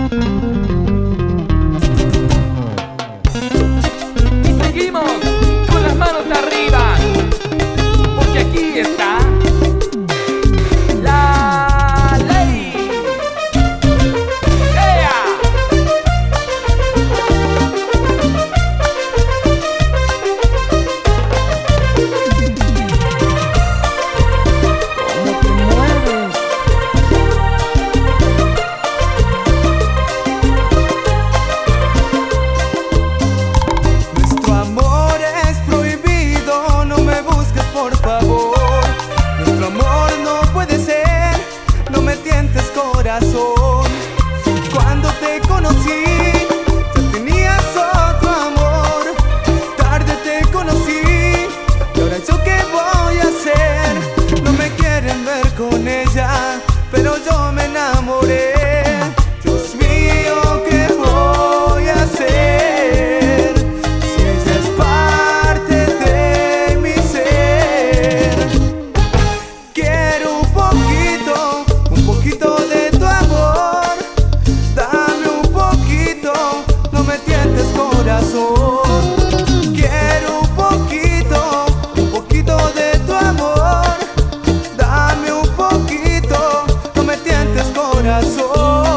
Y seguimos con las manos arriba, porque aquí está la ley. ¡Ea! ¿Cómo te mueves? Nuestro amor es prohibido, no me busques por favor. Nuestro amor no puede ser, no me tientes corazón. Cuando te conocí, ya tenías otro amor. Tarde te conocí, y ahora yo qué voy a hacer. No me quieren ver con ella, pero yo me enamoré. Dios mío, ¿qué voy a hacer? Si ella es parte de mi ser. Quiero un poquito de tu amor. Dame un poquito, no me tientes corazón. Quiero un poquito de tu amor. Dame un poquito, no me tientes corazón.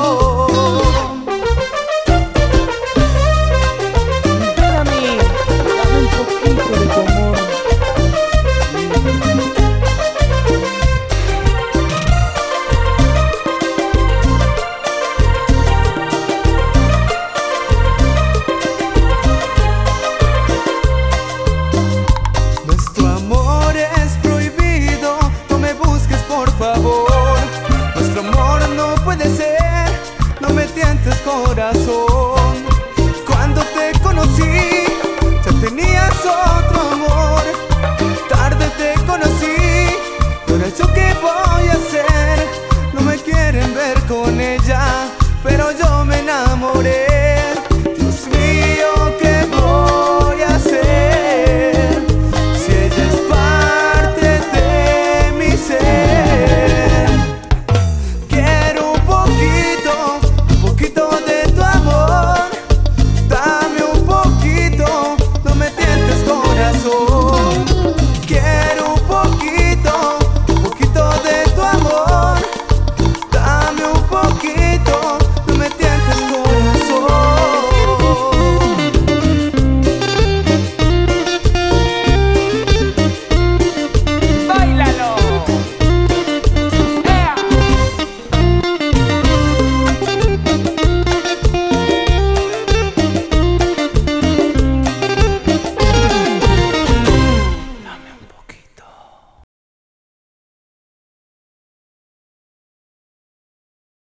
Ven a mí, dame un poquito de tu amor. Nuestro amor es prohibido, no me busques por favor. Nuestro amor no puede ser, no me tientes corazón. Cuando te conocí, ya tenías otro amor. Tarde te conocí, y ahora yo qué voy a hacer. No me quieren ver con ella, pero yo me enamoré.